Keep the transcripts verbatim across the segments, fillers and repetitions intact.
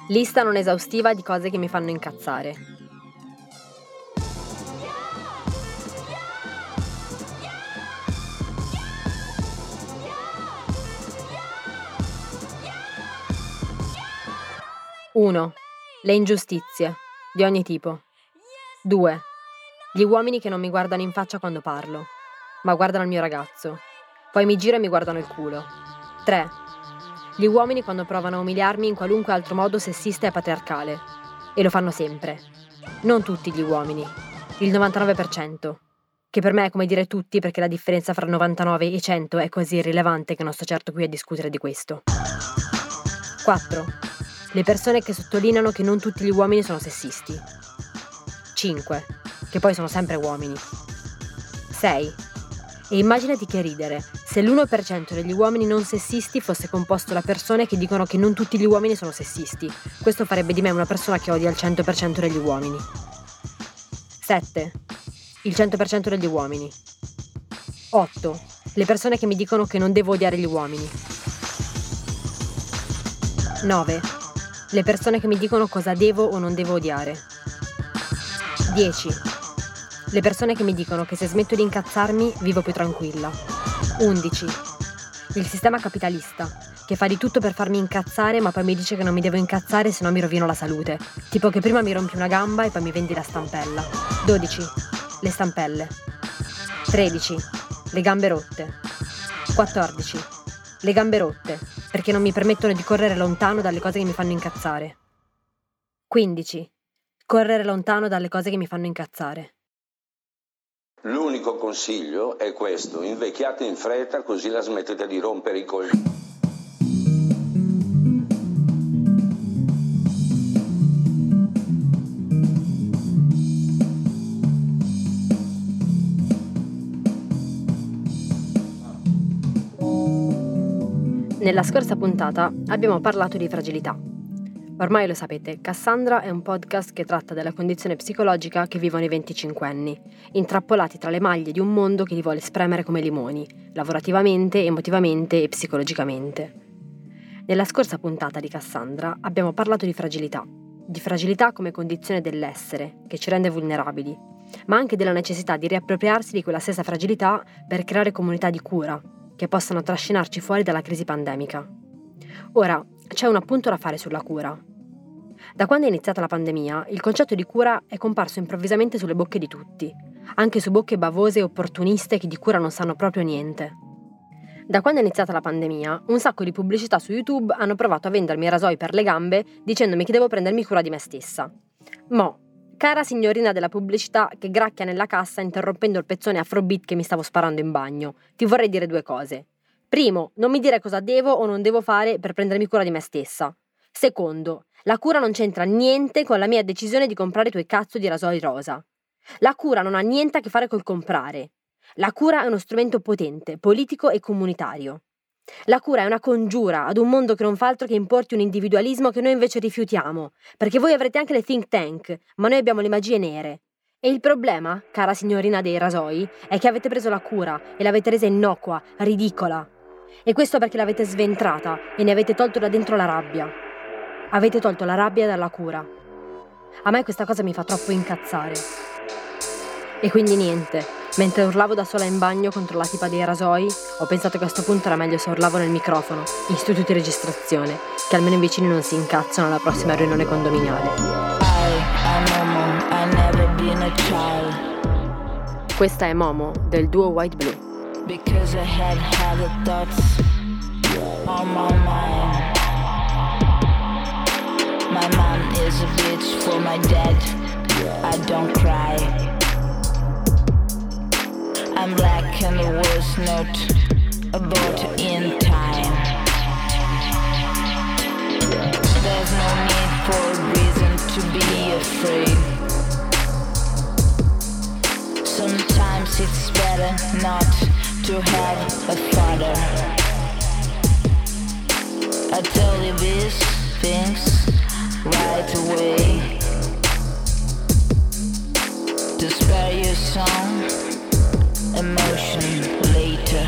Lista non esaustiva di cose che mi fanno incazzare. uno. Le ingiustizie, di ogni tipo. due. Gli uomini che non mi guardano in faccia quando parlo, ma guardano il mio ragazzo. Poi mi giro e mi guardano il culo. tre. Gli uomini quando provano a umiliarmi in qualunque altro modo sessista e patriarcale. E lo fanno sempre. Non tutti gli uomini. Il novantanove per cento. Che per me è come dire tutti, perché la differenza fra novantanove e cento è così irrilevante che non sto certo qui a discutere di questo. quattro. Le persone che sottolineano che non tutti gli uomini sono sessisti. cinque. Che poi sono sempre uomini. sei. E immaginati che ridere se l'uno per cento degli uomini non sessisti fosse composto da persone che dicono che non tutti gli uomini sono sessisti. Questo farebbe di me una persona che odia il cento per cento degli uomini. sette. Il cento per cento degli uomini. otto. Le persone che mi dicono che non devo odiare gli uomini. nove. Le persone che mi dicono cosa devo o non devo odiare. dieci. Le persone che mi dicono che se smetto di incazzarmi vivo più tranquilla. undici. Il sistema capitalista, che fa di tutto per farmi incazzare ma poi mi dice che non mi devo incazzare se no mi rovino la salute. Tipo che prima mi rompi una gamba e poi mi vendi la stampella. dodici. Le stampelle. tredici. Le gambe rotte. quattordici. Le gambe rotte, perché non mi permettono di correre lontano dalle cose che mi fanno incazzare. quindici. Correre lontano dalle cose che mi fanno incazzare. L'unico consiglio è questo: invecchiate in fretta così la smettete di rompere i coglioni. Nella scorsa puntata abbiamo parlato di fragilità. Ormai lo sapete, Cassandra è un podcast che tratta della condizione psicologica che vivono i venticinquenni, intrappolati tra le maglie di un mondo che li vuole spremere come limoni, lavorativamente, emotivamente e psicologicamente. Nella scorsa puntata di Cassandra abbiamo parlato di fragilità, di fragilità come condizione dell'essere, che ci rende vulnerabili, ma anche della necessità di riappropriarsi di quella stessa fragilità per creare comunità di cura, che possano trascinarci fuori dalla crisi pandemica. Ora, c'è un appunto da fare sulla cura. Da quando è iniziata la pandemia, il concetto di cura è comparso improvvisamente sulle bocche di tutti, anche su bocche bavose e opportuniste che di cura non sanno proprio niente. Da quando è iniziata la pandemia, un sacco di pubblicità su YouTube hanno provato a vendermi rasoi per le gambe dicendomi che devo prendermi cura di me stessa. Mo', cara signorina della pubblicità che gracchia nella cassa interrompendo il pezzone afrobeat che mi stavo sparando in bagno, ti vorrei dire due cose. Primo, non mi dire cosa devo o non devo fare per prendermi cura di me stessa. Secondo, la cura non c'entra niente con la mia decisione di comprare i tuoi cazzo di rasoi rosa. La cura non ha niente a che fare col comprare. La cura è uno strumento potente, politico e comunitario. La cura è una congiura ad un mondo che non fa altro che importi un individualismo che noi invece rifiutiamo, perché voi avrete anche le think tank, ma noi abbiamo le magie nere. E il problema, cara signorina dei rasoi, è che avete preso la cura e l'avete resa innocua, ridicola. E questo perché l'avete sventrata e ne avete tolto da dentro la rabbia. Avete tolto la rabbia dalla cura. A me questa cosa mi fa troppo incazzare. E quindi niente, mentre urlavo da sola in bagno contro la tipa dei rasoi, ho pensato che a sto punto era meglio se urlavo nel microfono, in studio di registrazione, che almeno i vicini non si incazzano alla prossima riunione condominiale. Questa è Momo, del duo White Blue. Because I had had thoughts on my mind. My mom is a bitch for my dad. I don't cry. I'm black and the world's not about in time. There's no need for a reason to be afraid. Sometimes it's better not to have a father. I tell you these things right away to spare you some emotion later.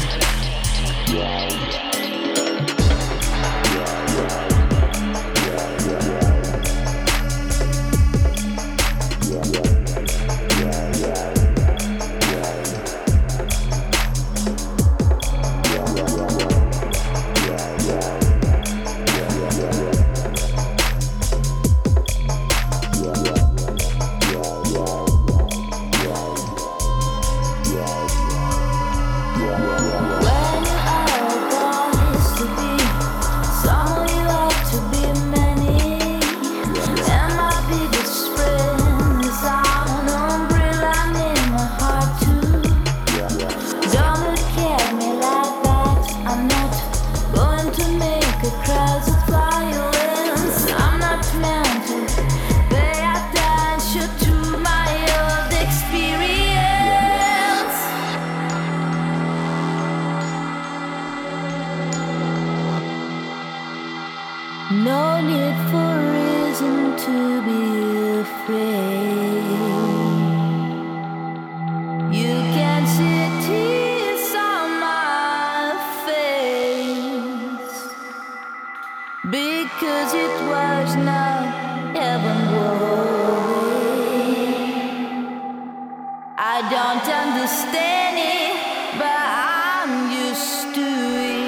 No need for reason to be afraid. You can see tears on my face, because it was not heaven way. I don't understand it, but I'm used to it.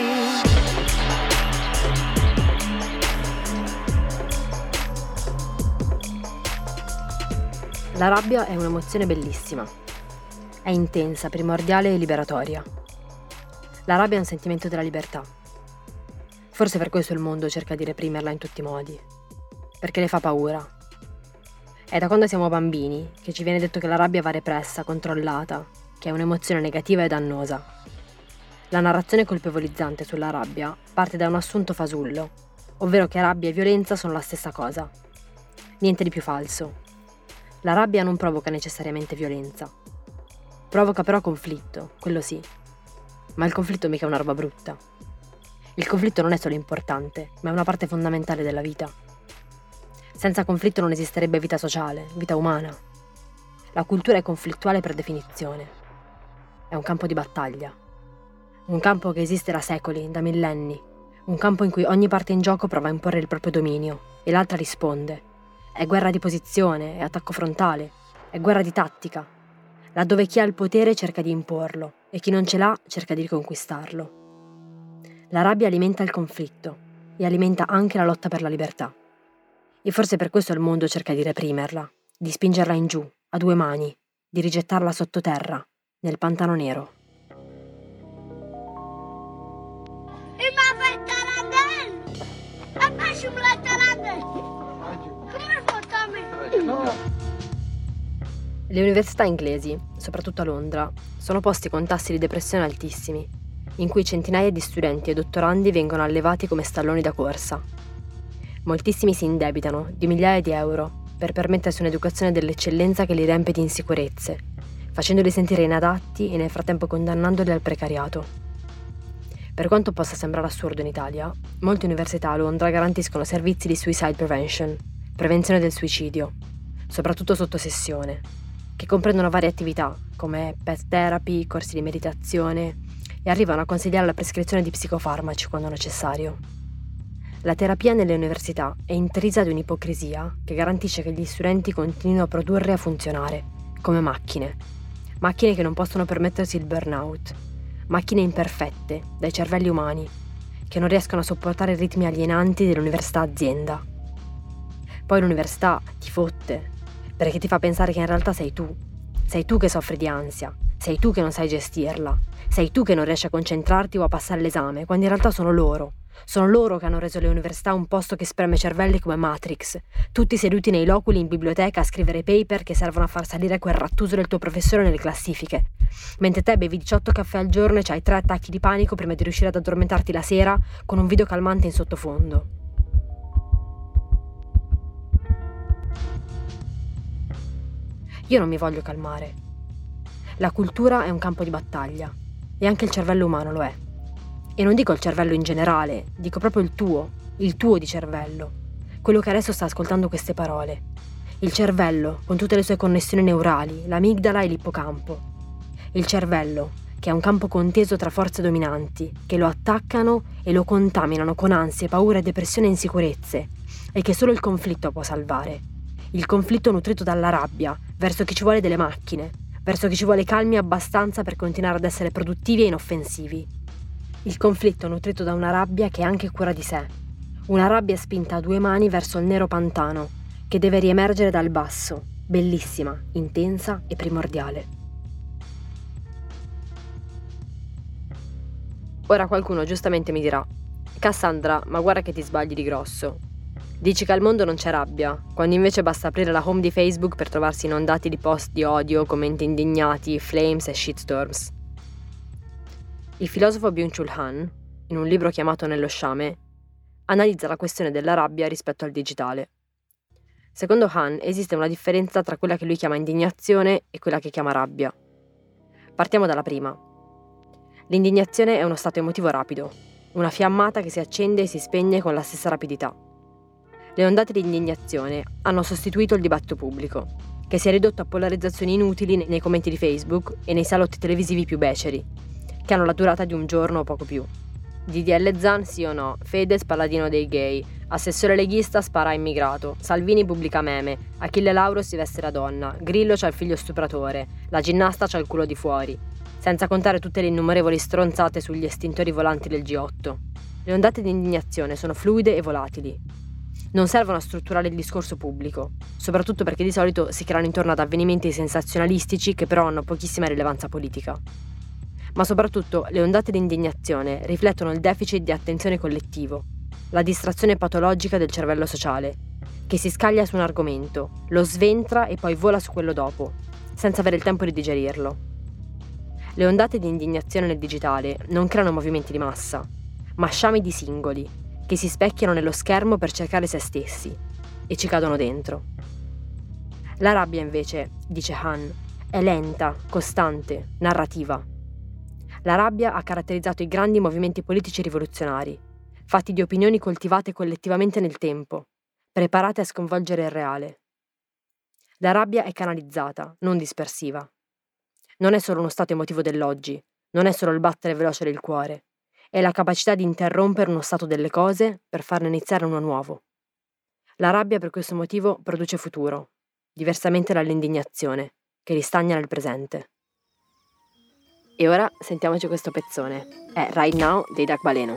La rabbia è un'emozione bellissima. È intensa, primordiale e liberatoria. La rabbia è un sentimento della libertà. Forse per questo il mondo cerca di reprimerla in tutti i modi. Perché le fa paura. È da quando siamo bambini che ci viene detto che la rabbia va repressa, controllata, che è un'emozione negativa e dannosa. La narrazione colpevolizzante sulla rabbia parte da un assunto fasullo, ovvero che rabbia e violenza sono la stessa cosa. Niente di più falso. La rabbia non provoca necessariamente violenza. Provoca però conflitto, quello sì. Ma il conflitto mica è una roba brutta. Il conflitto non è solo importante, ma è una parte fondamentale della vita. Senza conflitto non esisterebbe vita sociale, vita umana. La cultura è conflittuale per definizione. È un campo di battaglia. Un campo che esiste da secoli, da millenni. Un campo in cui ogni parte in gioco prova a imporre il proprio dominio e l'altra risponde. È guerra di posizione, è attacco frontale, è guerra di tattica, laddove chi ha il potere cerca di imporlo e chi non ce l'ha cerca di riconquistarlo. La rabbia alimenta il conflitto e alimenta anche la lotta per la libertà. E forse per questo il mondo cerca di reprimerla, di spingerla in giù, a due mani, di rigettarla sottoterra, nel pantano nero. Le università inglesi, soprattutto a Londra, sono posti con tassi di depressione altissimi, in cui centinaia di studenti e dottorandi vengono allevati come stalloni da corsa. Moltissimi si indebitano di migliaia di euro per permettersi un'educazione dell'eccellenza che li riempie di insicurezze, facendoli sentire inadatti e nel frattempo condannandoli al precariato. Per quanto possa sembrare assurdo in Italia, molte università a Londra garantiscono servizi di suicide prevention, prevenzione del suicidio, soprattutto sotto sessione, che comprendono varie attività come pet therapy, corsi di meditazione e arrivano a consigliare la prescrizione di psicofarmaci quando necessario. La terapia nelle università è intrisa di un'ipocrisia che garantisce che gli studenti continuino a produrre e a funzionare, come macchine. Macchine che non possono permettersi il burnout. Macchine imperfette, dai cervelli umani, che non riescono a sopportare i ritmi alienanti dell'università azienda. Poi l'università ti fotte, perché ti fa pensare che in realtà sei tu. Sei tu che soffri di ansia, sei tu che non sai gestirla, sei tu che non riesci a concentrarti o a passare l'esame, quando in realtà sono loro. Sono loro che hanno reso le università un posto che spreme cervelli come Matrix, tutti seduti nei loculi in biblioteca a scrivere paper che servono a far salire quel rattuso del tuo professore nelle classifiche, mentre te bevi diciotto caffè al giorno e c'hai tre attacchi di panico prima di riuscire ad addormentarti la sera con un video calmante in sottofondo. Io non mi voglio calmare. La cultura è un campo di battaglia e anche il cervello umano lo è. E non dico il cervello in generale, dico proprio il tuo, il tuo di cervello, quello che adesso sta ascoltando queste parole. Il cervello, con tutte le sue connessioni neurali, l'amigdala e l'ippocampo. Il cervello, che è un campo conteso tra forze dominanti, che lo attaccano e lo contaminano con ansie, paure, depressione e insicurezze, e che solo il conflitto può salvare. Il conflitto nutrito dalla rabbia, verso chi ci vuole delle macchine, verso chi ci vuole calmi abbastanza per continuare ad essere produttivi e inoffensivi. Il conflitto nutrito da una rabbia che è anche cura di sé. Una rabbia spinta a due mani verso il nero pantano, che deve riemergere dal basso, bellissima, intensa e primordiale. Ora qualcuno giustamente mi dirà: Cassandra, ma guarda che ti sbagli di grosso. Dici che al mondo non c'è rabbia, quando invece basta aprire la home di Facebook per trovarsi inondati di post di odio, commenti indignati, flames e shitstorms. Il filosofo Byung-Chul Han, in un libro chiamato Nello sciame, analizza la questione della rabbia rispetto al digitale. Secondo Han esiste una differenza tra quella che lui chiama indignazione e quella che chiama rabbia. Partiamo dalla prima. L'indignazione è uno stato emotivo rapido, una fiammata che si accende e si spegne con la stessa rapidità. Le ondate di indignazione hanno sostituito il dibattito pubblico, che si è ridotto a polarizzazioni inutili nei commenti di Facebook e nei salotti televisivi più beceri, che hanno la durata di un giorno o poco più. D D L Zan sì o no, Fedez paladino dei gay, assessore leghista spara a immigrato, Salvini pubblica meme, Achille Lauro si veste da donna, Grillo c'ha il figlio stupratore, la ginnasta c'ha il culo di fuori, senza contare tutte le innumerevoli stronzate sugli estintori volanti del G otto. Le ondate di indignazione sono fluide e volatili. Non servono a strutturare il discorso pubblico, soprattutto perché di solito si creano intorno ad avvenimenti sensazionalistici che però hanno pochissima rilevanza politica. Ma soprattutto le ondate di indignazione riflettono il deficit di attenzione collettivo, la distrazione patologica del cervello sociale, che si scaglia su un argomento, lo sventra e poi vola su quello dopo, senza avere il tempo di digerirlo. Le ondate di indignazione nel digitale non creano movimenti di massa, ma sciami di singoli, che si specchiano nello schermo per cercare se stessi, e ci cadono dentro. La rabbia invece, dice Han, è lenta, costante, narrativa. La rabbia ha caratterizzato i grandi movimenti politici rivoluzionari, fatti di opinioni coltivate collettivamente nel tempo, preparate a sconvolgere il reale. La rabbia è canalizzata, non dispersiva. Non è solo uno stato emotivo dell'oggi, non è solo il battere veloce del cuore, è la capacità di interrompere uno stato delle cose per farne iniziare uno nuovo. La rabbia per questo motivo produce futuro, diversamente dall'indignazione, che ristagna nel presente. E ora sentiamoci questo pezzone. È Right Now dei Dac Baleno.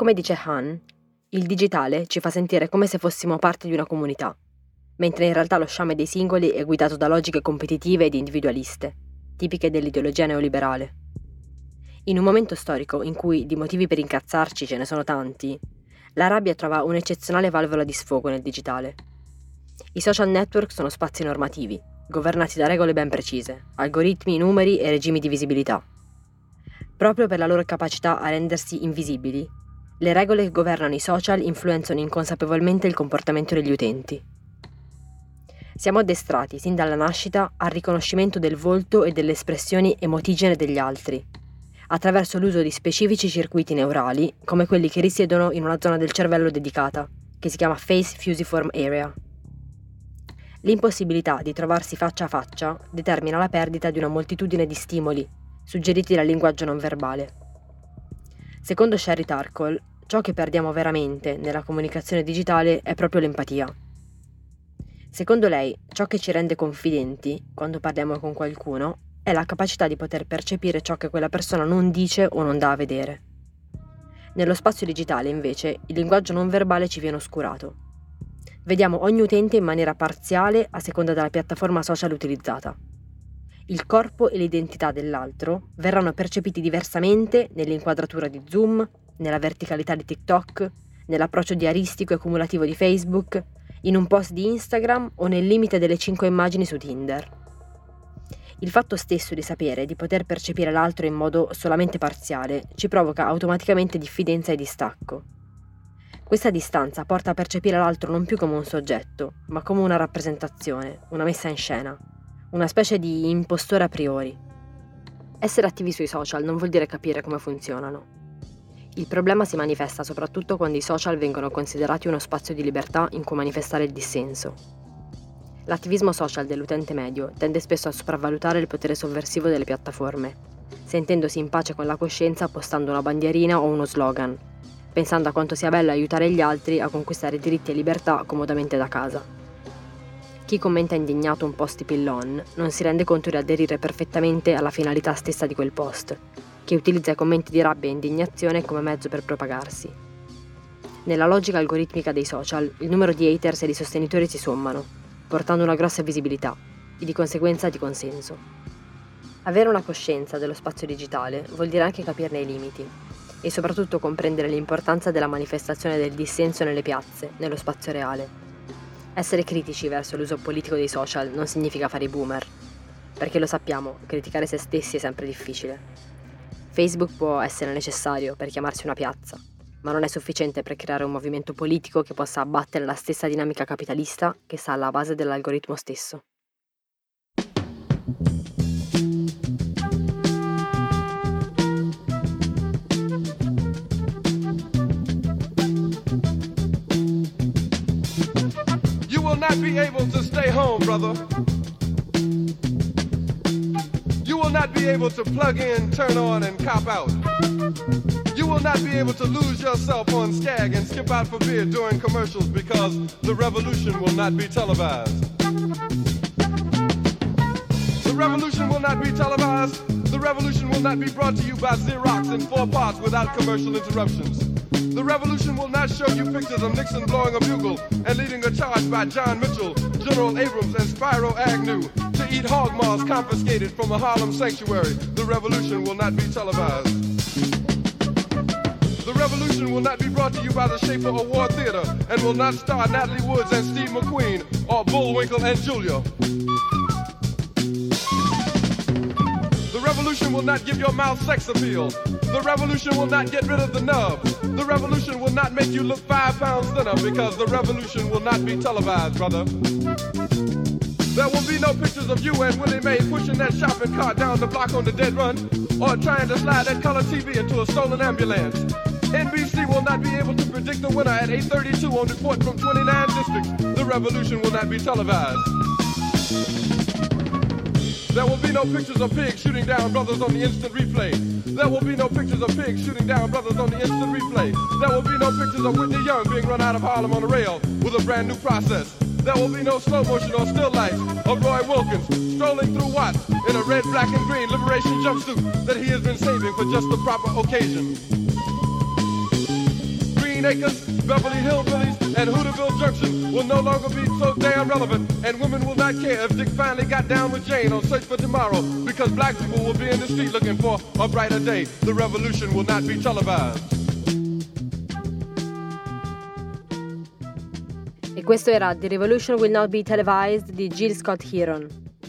Come dice Han, il digitale ci fa sentire come se fossimo parte di una comunità, mentre in realtà lo sciame dei singoli è guidato da logiche competitive ed individualiste, tipiche dell'ideologia neoliberale. In un momento storico in cui di motivi per incazzarci ce ne sono tanti, la rabbia trova un'eccezionale valvola di sfogo nel digitale. I social network sono spazi normativi, governati da regole ben precise, algoritmi, numeri e regimi di visibilità. Proprio per la loro capacità a rendersi invisibili, le regole che governano i social influenzano inconsapevolmente il comportamento degli utenti. Siamo addestrati sin dalla nascita al riconoscimento del volto e delle espressioni emotigene degli altri, attraverso l'uso di specifici circuiti neurali come quelli che risiedono in una zona del cervello dedicata, che si chiama Face Fusiform Area. L'impossibilità di trovarsi faccia a faccia determina la perdita di una moltitudine di stimoli, suggeriti dal linguaggio non verbale. Secondo Sherry Turkle, ciò che perdiamo veramente nella comunicazione digitale è proprio l'empatia. Secondo lei, ciò che ci rende confidenti, quando parliamo con qualcuno, è la capacità di poter percepire ciò che quella persona non dice o non dà a vedere. Nello spazio digitale, invece, il linguaggio non verbale ci viene oscurato. Vediamo ogni utente in maniera parziale a seconda della piattaforma social utilizzata. Il corpo e l'identità dell'altro verranno percepiti diversamente nell'inquadratura di Zoom, nella verticalità di TikTok, nell'approccio diaristico e cumulativo di Facebook, in un post di Instagram o nel limite delle cinque immagini su Tinder. Il fatto stesso di sapere di poter percepire l'altro in modo solamente parziale ci provoca automaticamente diffidenza e distacco. Questa distanza porta a percepire l'altro non più come un soggetto, ma come una rappresentazione, una messa in scena, una specie di impostore a priori. Essere attivi sui social non vuol dire capire come funzionano. Il problema si manifesta soprattutto quando i social vengono considerati uno spazio di libertà in cui manifestare il dissenso. L'attivismo social dell'utente medio tende spesso a sopravvalutare il potere sovversivo delle piattaforme, sentendosi in pace con la coscienza postando una bandierina o uno slogan, pensando a quanto sia bello aiutare gli altri a conquistare diritti e libertà comodamente da casa. Chi commenta indignato un post di Pillon non si rende conto di aderire perfettamente alla finalità stessa di quel post, che utilizza i commenti di rabbia e indignazione come mezzo per propagarsi. Nella logica algoritmica dei social, il numero di haters e di sostenitori si sommano, portando una grossa visibilità e di conseguenza di consenso. Avere una coscienza dello spazio digitale vuol dire anche capirne i limiti e soprattutto comprendere l'importanza della manifestazione del dissenso nelle piazze, nello spazio reale. Essere critici verso l'uso politico dei social non significa fare i boomer, perché lo sappiamo, criticare se stessi è sempre difficile. Facebook può essere necessario per chiamarsi una piazza, ma non è sufficiente per creare un movimento politico che possa abbattere la stessa dinamica capitalista che sta alla base dell'algoritmo stesso. You will not be able to stay home, brother. You will not be able to plug in, turn on, and cop out. You will not be able to lose yourself on Skag and skip out for beer during commercials because the revolution will not be televised. The revolution will not be televised. The revolution will not be brought to you by Xerox in four parts without commercial interruptions. The revolution will not show you pictures of Nixon blowing a bugle and leading a charge by John Mitchell, General Abrams, and Spyro Agnew to eat hog maws confiscated from a Harlem sanctuary. The revolution will not be televised. The revolution will not be brought to you by the Schaefer Award Theater and will not star Natalie Woods and Steve McQueen or Bullwinkle and Julia. The revolution will not give your mouth sex appeal. The revolution will not get rid of the nub. The revolution will not make you look five pounds thinner because the revolution will not be televised, brother. There will be no pictures of you and Willie Mae pushing that shopping cart down the block on the dead run or trying to slide that color T V into a stolen ambulance. N B C will not be able to predict the winner at eight thirty-two on report from twenty-nine districts. The revolution will not be televised. There will be no pictures of pigs shooting down brothers on the instant replay. There will be no pictures of pigs shooting down brothers on the instant replay. There will be no pictures of Whitney Young being run out of Harlem on a rail with a brand new process. There will be no slow motion or still lights of Roy Wilkins strolling through Watts in a red, black, and green liberation jumpsuit that he has been saving for just the proper occasion. eighteen acres, Beverly Hillbillies, and Hooterville Junction will no longer be so damn relevant, and women will not care if Dick finally got down with Jane on Search for Tomorrow, because black people will be in the street looking for a brighter day. The revolution will not be televised. E questo era The Revolution Will Not Be Televised di Jill Scott Heron.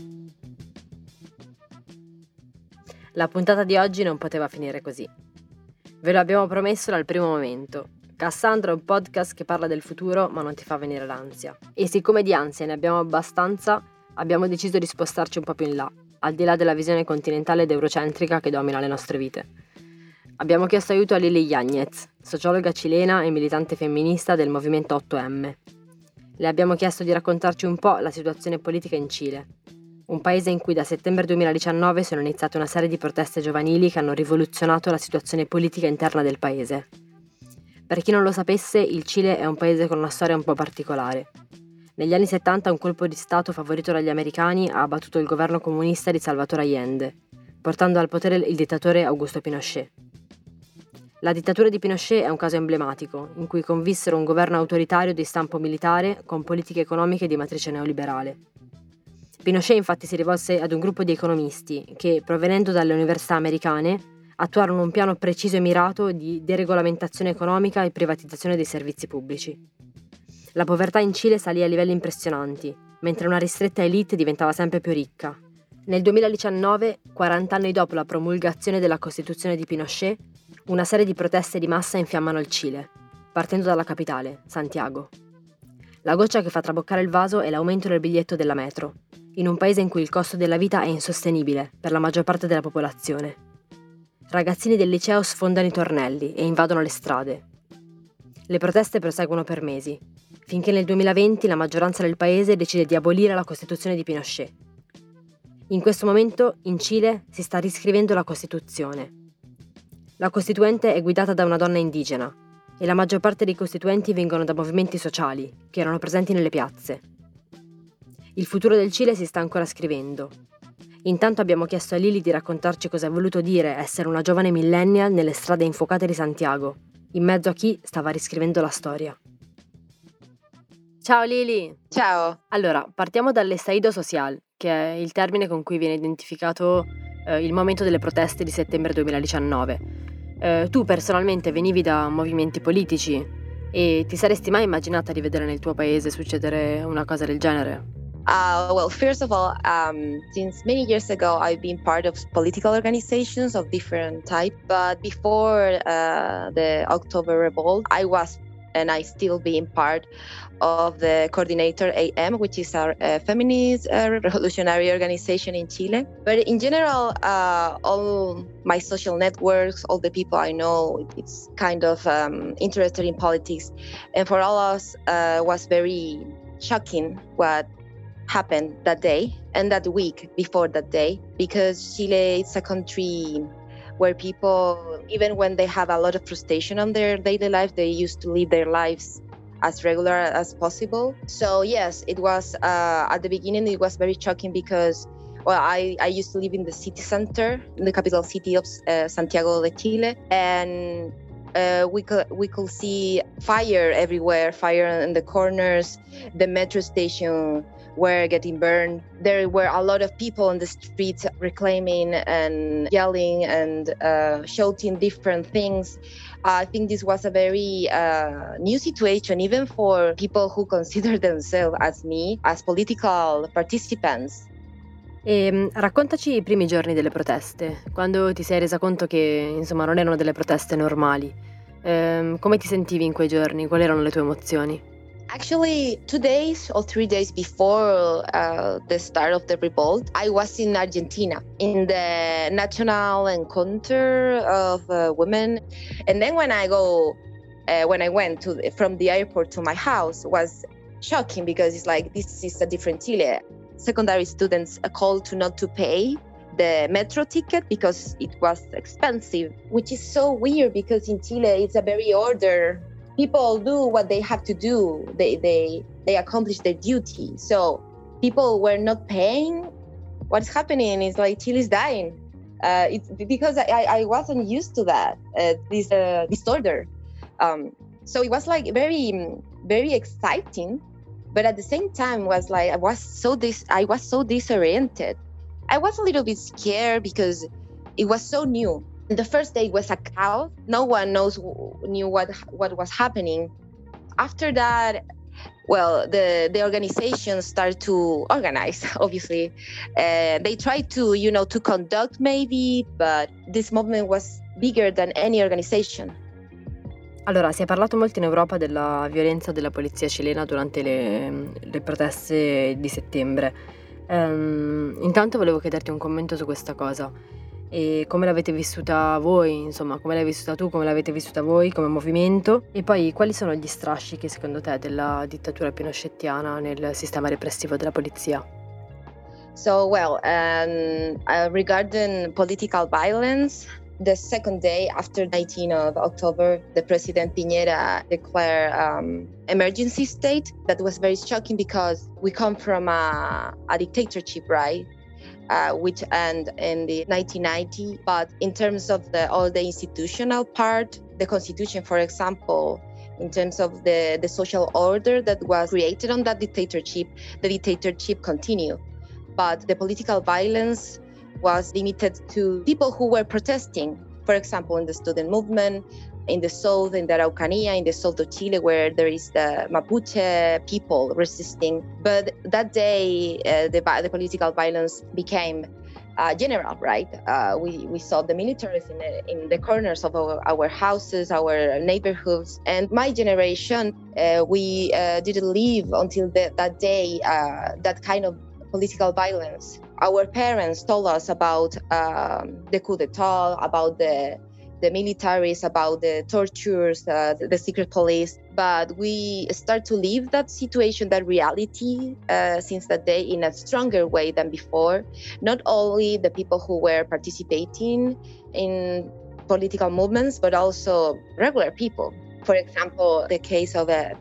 La puntata di oggi non poteva finire così. Ve lo abbiamo promesso dal primo momento. Cassandra è un podcast che parla del futuro ma non ti fa venire l'ansia. E siccome di ansia ne abbiamo abbastanza, abbiamo deciso di spostarci un po' più in là, al di là della visione continentale ed eurocentrica che domina le nostre vite. Abbiamo chiesto aiuto a Lili Yáñez, sociologa cilena e militante femminista del movimento otto emme. Le abbiamo chiesto di raccontarci un po' la situazione politica in Cile, un paese in cui da settembre duemiladiciannove sono iniziate una serie di proteste giovanili che hanno rivoluzionato la situazione politica interna del paese. Per chi non lo sapesse, il Cile è un paese con una storia un po' particolare. Negli anni settanta un colpo di stato favorito dagli americani ha abbattuto il governo comunista di Salvador Allende, portando al potere il dittatore Augusto Pinochet. La dittatura di Pinochet è un caso emblematico, in cui convissero un governo autoritario di stampo militare con politiche economiche di matrice neoliberale. Pinochet infatti si rivolse ad un gruppo di economisti che, provenendo dalle università americane, attuarono un piano preciso e mirato di deregolamentazione economica e privatizzazione dei servizi pubblici. La povertà in Cile salì a livelli impressionanti, mentre una ristretta elite diventava sempre più ricca. Nel duemiladiciannove, quaranta anni dopo la promulgazione della Costituzione di Pinochet, una serie di proteste di massa infiammano il Cile, partendo dalla capitale, Santiago. La goccia che fa traboccare il vaso è l'aumento del biglietto della metro, in un paese in cui il costo della vita è insostenibile per la maggior parte della popolazione. Ragazzini del liceo sfondano i tornelli e invadono le strade. Le proteste proseguono per mesi, finché nel duemilaventi la maggioranza del paese decide di abolire la Costituzione di Pinochet. In questo momento, in Cile, si sta riscrivendo la Costituzione. La Costituente è guidata da una donna indigena e la maggior parte dei costituenti vengono da movimenti sociali che erano presenti nelle piazze. Il futuro del Cile si sta ancora scrivendo. Intanto abbiamo chiesto a Lili di raccontarci cosa ha voluto dire essere una giovane millennial nelle strade infuocate di Santiago, in mezzo a chi stava riscrivendo la storia. Ciao Lili! Ciao! Allora, partiamo dall'estallido social, che è il termine con cui viene identificato eh, il momento delle proteste di settembre duemiladiciannove. Eh, tu personalmente venivi da movimenti politici e ti saresti mai immaginata di vedere nel tuo paese succedere una cosa del genere? Uh, well, first of all, um, since many years ago, I've been part of political organizations of different type. But before uh, the October Revolt, I was and I still being part of the Coordinator A M, which is our uh, feminist uh, revolutionary organization in Chile. But in general, uh, all my social networks, all the people I know, it's kind of um, interested in politics. And for all of us, uh, was very shocking what happened that day and that week before that day, because Chile is a country where people, even when they have a lot of frustration on their daily life, they used to live their lives as regular as possible. So yes, it was, uh, at the beginning, it was very shocking because, well, I, I used to live in the city center, in the capital city of uh, Santiago de Chile, and uh, we could we could see fire everywhere, fire in the corners, the metro station were getting burned. There were a lot of people on the streets reclaiming and yelling and uh, shouting different things. I think this was a very uh, new situation, even for people who consider themselves as me, as political participants. E raccontaci i primi giorni delle proteste, quando ti sei resa conto che insomma non erano delle proteste normali. Ehm, come ti sentivi in quei giorni? Quali erano le tue emozioni? Actually, two days or three days before uh, the start of the revolt, I was in Argentina in the national encounter of uh, women. And then when I go, uh, when I went to the, from the airport to my house, was shocking because it's like, this is a different Chile. Secondary students are called to not to pay the metro ticket because it was expensive, which is so weird because in Chile it's a very order. People do what they have to do. They they they accomplish their duty. So people were not paying. What's happening is like Chile is dying. Uh, it's because I, I wasn't used to that. Uh, this uh, disorder. Um, So it was like very, very exciting, but at the same time was like I was so dis I was so disoriented. I was a little bit scared because it was so new. The first day was a chaos. No one knows knew what what was happening. After that, well, the the organization started to organize. Obviously, uh, they tried to you know to conduct maybe, but this movement was bigger than any organization. Allora, si è parlato molto in Europa della violenza della polizia cilena durante le, le proteste di settembre. Ehm, intanto volevo chiederti un commento su questa cosa. E come l'avete vissuta voi, insomma, come l'hai vissuta tu, come l'avete vissuta voi come movimento? E poi quali sono gli strascichi, secondo te, della dittatura pinochettiana nel sistema repressivo della polizia? So, well, um, uh, regarding political violence, the second day after nineteenth of October, the President Piñera declared um, emergency state. That was very shocking because we come from a, a dictatorship, right? Uh, which ended in the nineteen ninety. But in terms of the all the institutional part, the constitution, for example, in terms of the, the social order that was created on that dictatorship, the dictatorship continued. But the political violence was limited to people who were protesting, for example, in the student movement, in the south, in the Araucanía, in the south of Chile, where there is the Mapuche people resisting. But that day, uh, the, the political violence became uh, general, right? Uh, we, we saw the militaries in the, in the corners of our, our houses, our neighborhoods. And my generation, uh, we uh, didn't live until the, that day, uh, that kind of political violence. Our parents told us about um, the coup d'etat, about the the militaries, about the tortures, uh, the, the secret police. But we start to live that situation, that reality, uh, since that day in a stronger way than before. Not only the people who were participating in political movements, but also regular people. For example, the case of uh,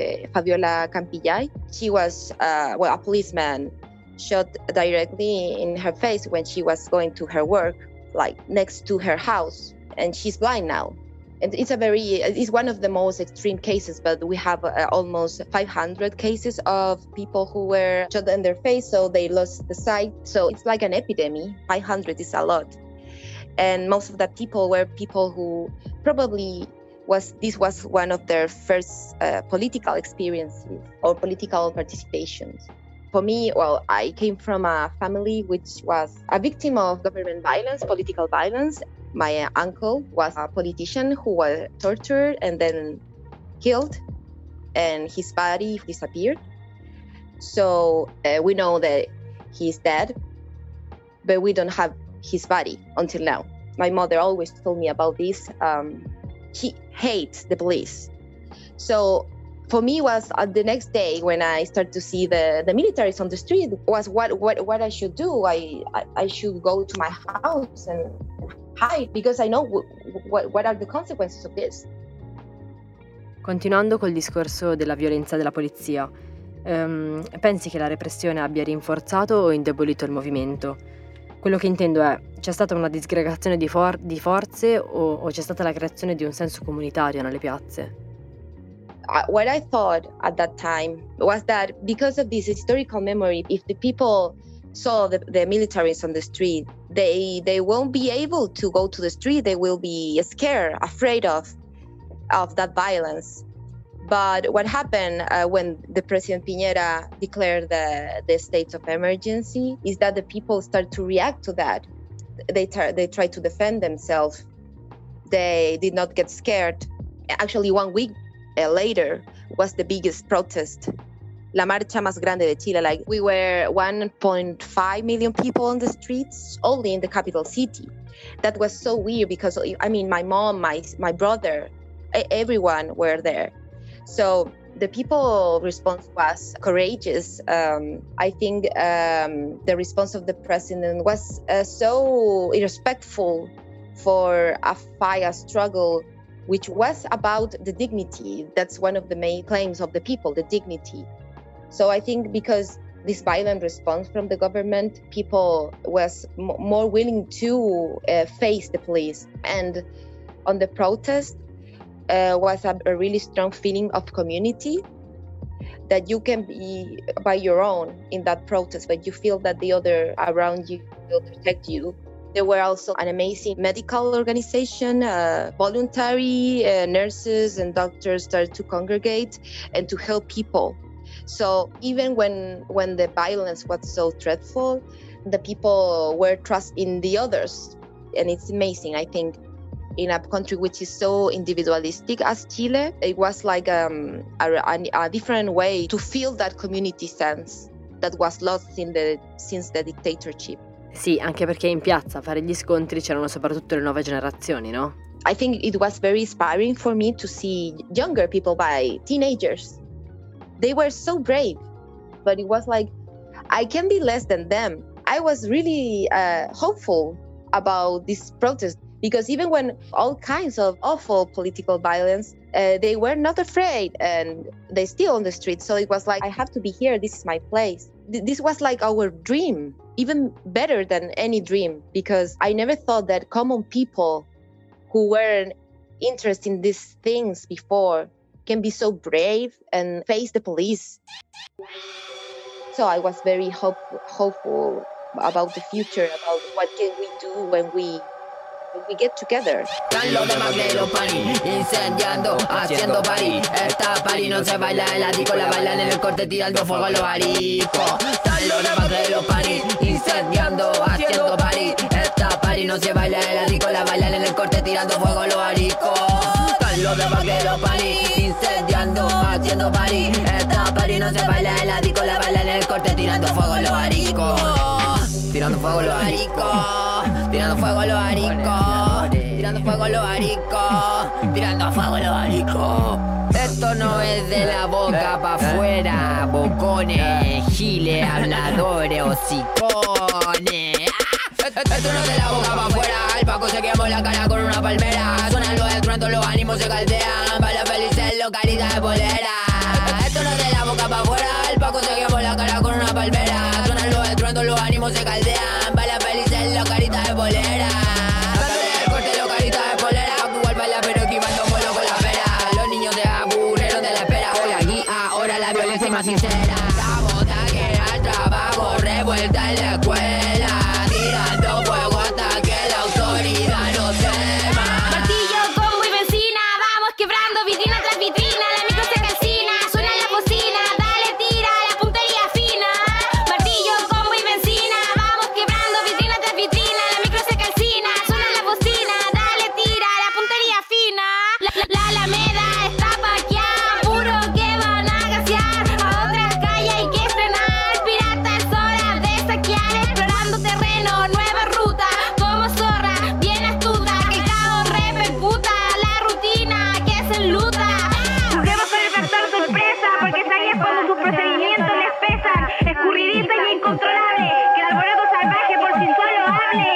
Fabiola Campillay. She was, uh, well, a policeman shot directly in her face when she was going to her work, like next to her house, and she's blind now. And it's a very, it's one of the most extreme cases, but we have uh, almost five hundred cases of people who were shot in their face, so they lost the sight. So it's like an epidemic. five hundred is a lot. And most of the people were people who probably was, this was one of their first uh, political experiences or political participations. For me, well, I came from a family which was a victim of government violence, political violence. My uncle was a politician who was tortured and then killed, and his body disappeared. So uh, we know that he's dead, but we don't have his body until now. My mother always told me about this. Um, he hates the police. So for me, was uh, the next day when I started to see the, the militaries on the street was what, what, what I should do. I, I, I should go to my house and hide because I know w- w- what are the consequences of this. Continuando col discorso della violenza della polizia, ehm, pensi che la repressione abbia rinforzato o indebolito il movimento? Quello che intendo è, c'è stata una disgregazione di, for- di forze o, o c'è stata la creazione di un senso comunitario nelle piazze? Uh, what I thought at that time was that because of this historical memory, if the people saw the, the militaries on the street, they they won't be able to go to the street. They will be scared, afraid of of that violence. But what happened uh, when the President Piñera declared the, the state of emergency is that the people start to react to that. They tar- they try to defend themselves. They did not get scared. Actually, one week uh, later was the biggest protest. La marcha más grande de Chile. Like we were one point five million people on the streets, only in the capital city. That was so weird because I mean, my mom, my my brother, everyone were there. So the people response was courageous. Um, I think um, the response of the president was uh, so irrespectful for a fight, a struggle, which was about the dignity. That's one of the main claims of the people, the dignity. So I think because this violent response from the government, people was m- more willing to uh, face the police. And on the protest, uh, was a, a really strong feeling of community, that you can be by your own in that protest, but you feel that the other around you will protect you. There were also an amazing medical organization, uh, voluntary uh, nurses and doctors started to congregate and to help people. So even when when the violence was so dreadful, the people were trust in the others. And it's amazing, I think, in a country which is so individualistic as Chile, it was like um, a, a, a different way to feel that community sense that was lost in the, since the dictatorship. Sì, anche perché in piazza a fare gli scontri c'erano soprattutto le nuove generazioni, no? I think it was very inspiring for me to see younger people, by teenagers. They were so brave, but it was like, I can be less than them. I was really uh, hopeful about this protest, because even when all kinds of awful political violence, uh, they were not afraid and they still on the street. So it was like, I have to be here. This is my place. This was like our dream, even better than any dream, because I never thought that common people who weren't interested in these things before can be so brave and face the police. So I was very hope, hopeful about the future, about what can we do when we we get together. Están los demás que los pani, incendiando, haciendo party. Esta party no se baila en la disco, la bailan en el corte tirando fuego a los aricos. Están los demás que los pani, incendiando, haciendo party. Esta party no se baila en la disco, la bailan en el corte tirando fuego a los aricos. Están los demás que los pani, incendiando, haciendo party. Esta party no se baila en la disco, la bailan en el corte tirando fuego a los aricos. Tirando fuego a los aricos, tirando fuego a los aricos, tirando fuego a los aricos, tirando fuego a los aricos. Esto no es de la boca pa' afuera, bocones, giles, habladores, hocicones. Esto no es de la boca pa' afuera, el Paco se quemó la cara con una palmera. Suenan los estruendos, los ánimos se caldean, para los felices, los caritas de polera. Esto no es de la boca pa' afuera, el Paco se quemó la cara con una palmera. Suenan los estruendos, los ánimos se caldean, para las felices, los caritas de polera. Dándole el corte, los caritas de polera. Igual baila pero esquivando vuelo con la pera. Los niños de aburrieron de la espera. Hoy aquí, ahora la violencia es más sincera. Sabotaje al trabajo, revuelta en la escuela. Tirando fuego hasta que la autoridad no tema. Martillo, combo y benzina, vamos quebrando vitrina tras vitrina. La micro se calcina, suena la bocina, dale tira, la puntería fina. Martillo, combo y benzina, vamos quebrando vitrina tras vitrina. La micro se calcina, suena la bocina, dale tira, la puntería fina. La, la, la Alameda está paqueada, puro que van a gasear. A otras calles hay que frenar, pirata es hora de saquear. Explorando terreno, nueva ruta, como zorra, bien astuta. Que el caos repercuta, la rutina que se enluta. Juguemos con el factor sorpresa, porque sabías cuando sus procedimientos les pesan. Escurridiza y incontrolable, que el alboroto salvaje por sí solo hable.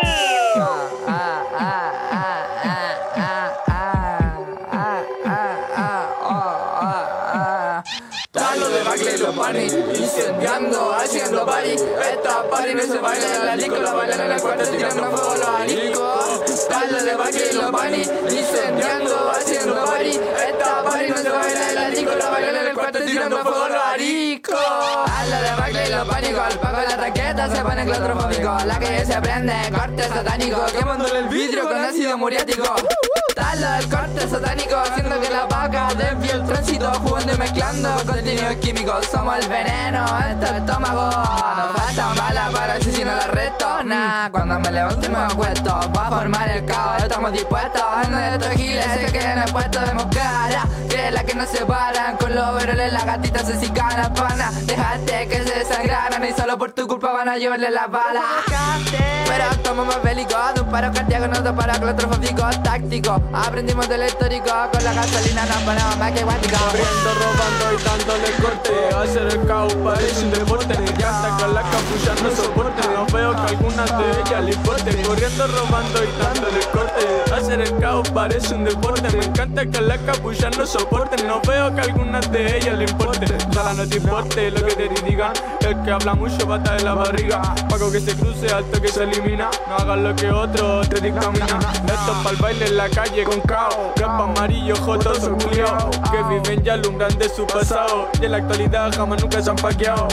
Están los de Bacle y los pani, incendiando, haciendo party. Esta party no se baila en la disco, la bailan en la cuarta tirando fuego a los aricos. Están los de Bacle y los pani, incendiando, haciendo party. Esta party no se baila en la disco, la bailan en el cuarto tirando fuego a los aricos. Están los de Bacle y los pánicos, al pago la raqueta se pone claustrofóbico. La que se prende, corte satánico, quemándole el vidrio con ácido muriático. Están los del corte satánico, haciendo que la vaca desvíe el tránsito, jugando y mezclando contenidos químicos. Somos el veneno en tu estómago. Nos faltan balas para asesinar la reto. Nah, cuando me levanto y me acuesto, va a formar el caos, estamos dispuestos. En estos giles se quedan expuestos de moscara. Que la que nos separan, con los overoles las gatitas se cicanan, pana. Dejaste que se desangraran y solo por tu culpa van a llevarle las balas. Pero actuamos más bélicos, de un paro cardíaco, no dos paros claustrofóbicos tácticos. Aprendimos del histórico, con la gasolina nos ponemos más que guáticos. Corriendo, robando y dándole corte. Hacer el caos parece un deporte. Ya hasta con la capucha no soporte. No veo que algunas de ellas le importe. Corriendo, robando y dándole corte. Hacer el caos todo parece un deporte. Me encanta que las capuchas no soporten. No veo que a algunas de ellas le importe. Ojalá no te importe lo que te digan. El que habla mucho pata de la barriga. Pago que se cruce, alto que se elimina. No hagas lo que otro te dictamina. Esto es pa'l baile en la calle con caos. Rapa amarillo, jotoso, culiao. Que viven ya alumbran de su pasado. Y en la actualidad jamás nunca se han paqueado.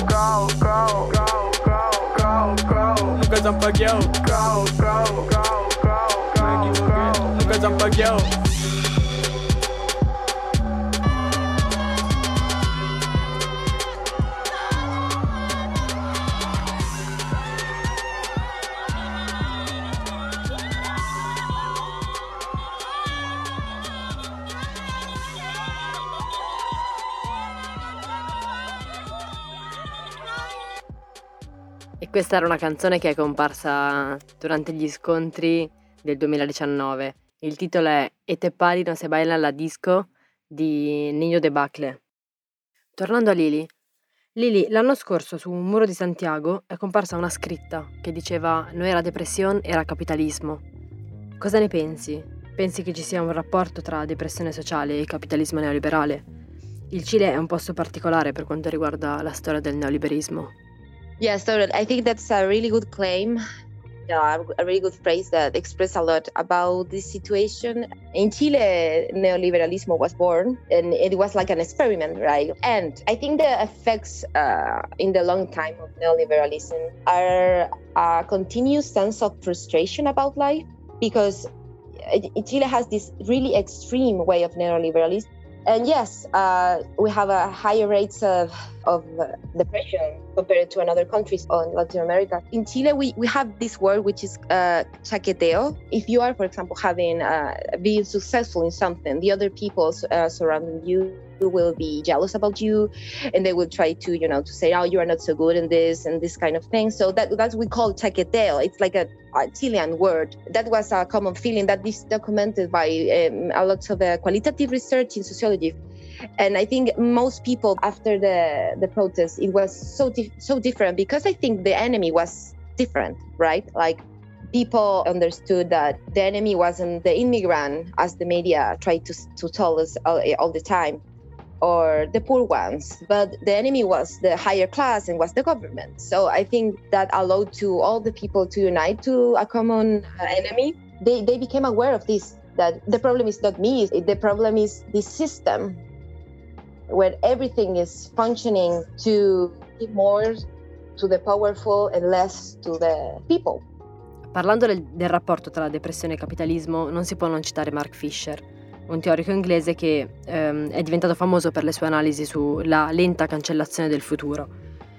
Nunca se han paqueado. Me equivoqué. Nunca se han paqueado. E questa era una canzone che è comparsa durante gli scontri del duemiladiciannove. Il titolo è E te pari no se baila la disco di Niño de Bacle. Tornando a Lili, Lili l'anno scorso su un muro di Santiago è comparsa una scritta che diceva «No era depressione, era capitalismo». Cosa ne pensi? Pensi che ci sia un rapporto tra depressione sociale e capitalismo neoliberale? Il Cile è un posto particolare per quanto riguarda la storia del neoliberismo. Yes, so I think that's a really good claim. Yeah, a really good phrase that expresses a lot about this situation. In Chile, neoliberalism was born, and it was like an experiment, right? And I think the effects uh, in the long time of neoliberalism are a continuous sense of frustration about life, because Chile has this really extreme way of neoliberalism. And yes, uh, we have a higher rates of, of depression compared to another countries in Latin America. In Chile, we, we have this word which is uh, chaqueteo. If you are, for example, having uh, being successful in something, the other people uh, surrounding you will be jealous about you, and they will try to, you know, to say, oh, you are not so good in this and this kind of thing. So that that's what we call chaqueteo. It's like a, a Chilean word. That was a common feeling that is documented by um, a lot of uh, qualitative research in sociology. And I think most people after the, the protest, it was so di- so different because I think the enemy was different, right? Like people understood that the enemy wasn't the immigrant as the media tried to, to tell us all, all the time, or the poor ones, but the enemy was the higher class and was the government. So I think that allowed to all the people to unite to a common uh, enemy. They, they became aware of this, that the problem is not me, the problem is this system where everything is functioning to give more to the powerful and less to the people. Parlando del, del rapporto tra depressione e capitalismo, non si può non citare Mark Fisher, un teorico inglese che ehm, è diventato famoso per le sue analisi sulla lenta cancellazione del futuro.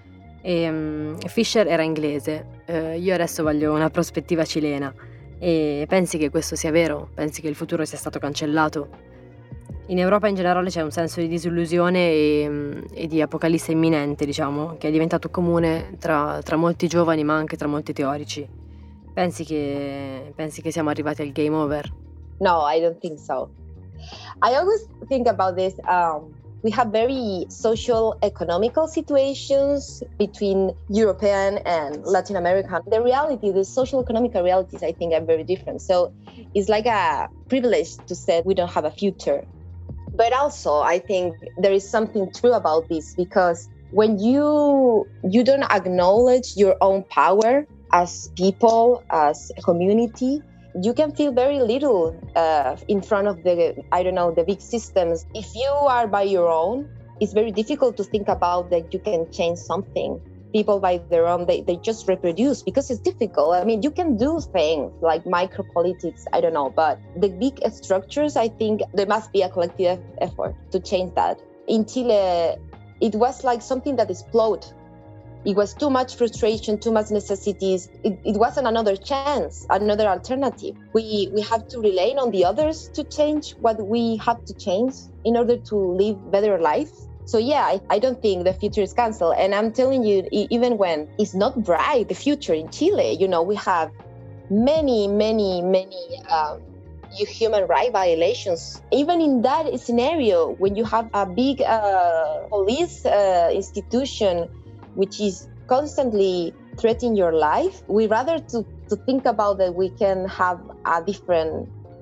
E, um, Fisher era inglese, eh, io adesso voglio una prospettiva cilena. E pensi che questo sia vero? Pensi che il futuro sia stato cancellato? In Europa in generale c'è un senso di disillusione e, e di apocalisse imminente, diciamo, che è diventato comune tra, tra molti giovani ma anche tra molti teorici. Pensi che, pensi che siamo arrivati al game over? No, I don't think so. I always think about this. Um, we have very social, economical situations between European and Latin American. The reality, the social, economical realities, I think, are very different. So it's like a privilege to say we don't have a future. But also, I think there is something true about this, because when you you don't acknowledge your own power as people, as a community, you can feel very little uh, in front of the, I don't know, the big systems. If you are by your own, it's very difficult to think about that you can change something. People by their own, they, they just reproduce because it's difficult. I mean, you can do things like micropolitics, I don't know, but the big structures, I think there must be a collective effort to change that. In Chile, it was like something that exploded. It was too much frustration, too much necessities. It, it wasn't another chance, another alternative. We we have to rely on the others to change what we have to change in order to live better lives. So yeah, I, I don't think the future is canceled. And I'm telling you, even when it's not bright, the future in Chile, you know, we have many, many, many um, human rights violations. Even in that scenario, when you have a big uh, police uh, institution which is constantly threatening your life, we rather to, to think about that we can have a different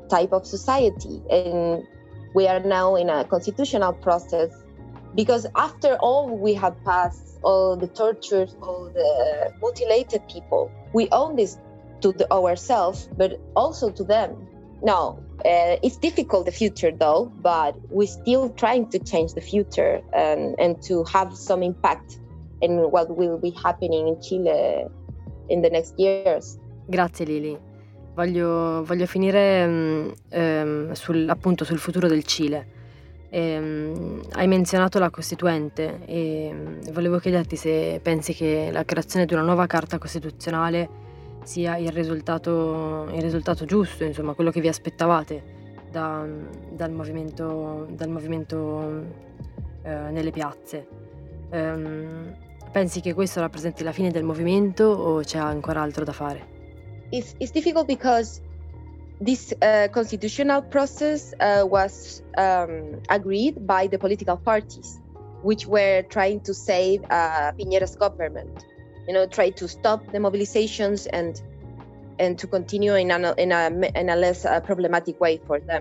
type of society. And we are now in a constitutional process because after all we have passed, all the tortures, all the mutilated people, we own this to the, ourselves, but also to them. Now, uh, it's difficult, the future though, but we're still trying to change the future and, and to have some impact in what will be happening in Chile in the next years. Grazie Lili. Voglio, voglio finire um, um, sul, appunto sul futuro del Cile. Um, hai menzionato la Costituente e um, volevo chiederti se pensi che la creazione di una nuova Carta Costituzionale sia il risultato, il risultato giusto, insomma, quello che vi aspettavate da, dal movimento, dal movimento uh, nelle piazze. Um, pensi che questo rappresenti la fine del movimento o c'è ancora altro da fare? It's, it's difficult because this uh, constitutional process uh, was um, agreed by the political parties, which were trying to save uh, Piñera's government. You know, try to stop the mobilizations and and to continue in a in a, in a less uh, problematic way for them.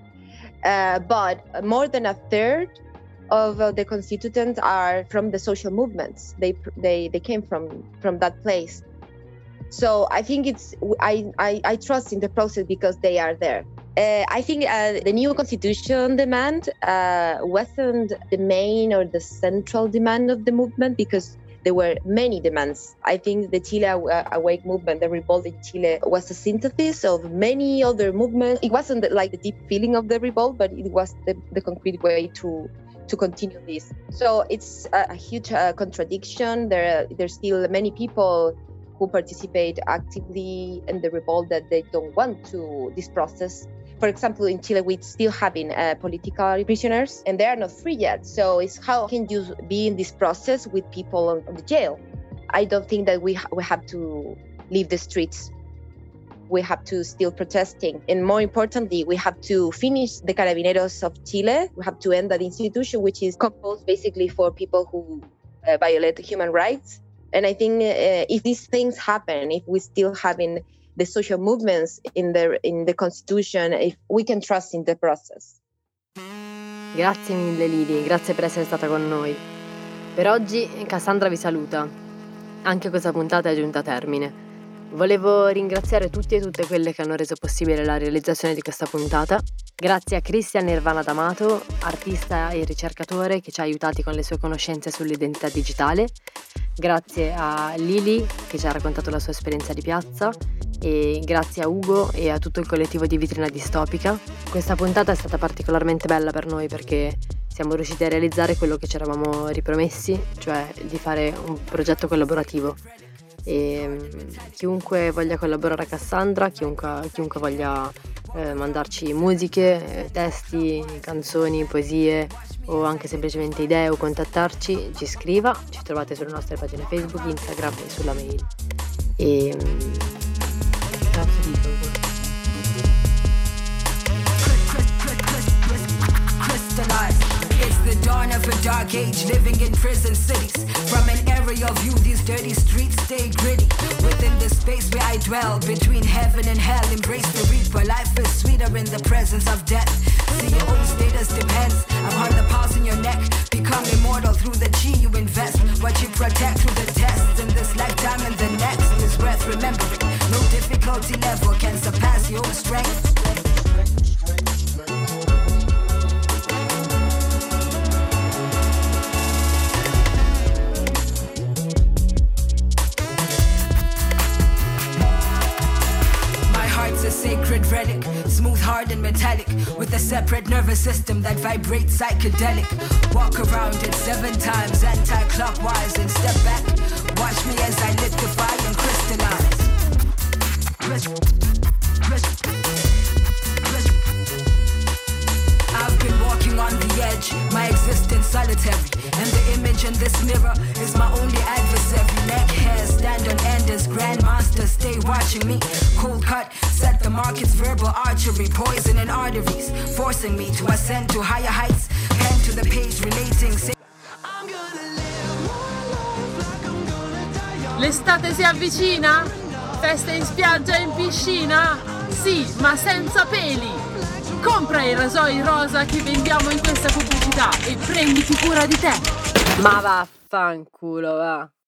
Uh, but more than a third of uh, the constituents are from the social movements. They they they came from from that place. So I think it's I I, I trust in the process because they are there. Uh, I think uh, the new constitution demand uh, wasn't the main or the central demand of the movement because there were many demands. I think the Chile Awake movement, the revolt in Chile, was a synthesis of many other movements. It wasn't like the deep feeling of the revolt, but it was the, the concrete way to to continue this. So it's a, a huge uh, contradiction. There, there's still many people who participate actively in the revolt that they don't want to this process. For example, in Chile, we're still having uh, political prisoners and they are not free yet. So it's how can you be in this process with people on, on the jail? I don't think that we, ha- we have to leave the streets. We have to still protesting. And more importantly, we have to finish the Carabineros of Chile. We have to end that institution, which is composed basically for people who uh, violate human rights. And I think uh, if these things happen, if we still having the social movements in the in the Constitution, if we can trust in the process. Grazie mille Lili, grazie per essere stata con noi. Per oggi Cassandra vi saluta. Anche questa puntata è giunta a termine. Volevo ringraziare tutti e tutte quelle che hanno reso possibile la realizzazione di questa puntata. Grazie a Cristian Nirvana D'Amato, artista e ricercatore che ci ha aiutati con le sue conoscenze sull'identità digitale. Grazie a Lili che ci ha raccontato la sua esperienza di piazza e grazie a Ugo e a tutto il collettivo di Vitrina Distopica. Questa puntata è stata particolarmente bella per noi perché siamo riusciti a realizzare quello che ci eravamo ripromessi, cioè di fare un progetto collaborativo. E chiunque voglia collaborare a Cassandra, chiunque, chiunque voglia eh, mandarci musiche, testi, canzoni, poesie o anche semplicemente idee o contattarci, ci scriva, ci trovate sulle nostre pagine Facebook, Instagram e sulla mail. E cazzo dico? It's the dawn of a dark age, living in prison cities. From an aerial view, these dirty streets stay gritty. Within the space where I dwell, between heaven and hell, embrace the reaper. Life is sweeter in the presence of death. See, your own status depends upon the pulse in your neck. Become immortal through the G you invest. What you protect through the tests in this lifetime and the next is worth remembering. No difficulty level can surpass your strength. Sacred relic, smooth, hard and metallic, with a separate nervous system that vibrates psychedelic. Walk around it seven times anti-clockwise and step back. Watch me as I lit the fire and crystallize. I've been walking on the edge, my existence solitary, and the image in this mirror is my only adversary. Neck hairs stand on end as grandmaster, stay watching me. Cold cut, set the market's verbal archery, poison in arteries, forcing me to ascend to higher heights. Pen to the page relating. L'estate si avvicina? Feste in spiaggia e in piscina? Sì, ma senza peli! Compra i rasoi rosa che vendiamo in questa pubblicità e prenditi cura di te! Ma vaffanculo, va!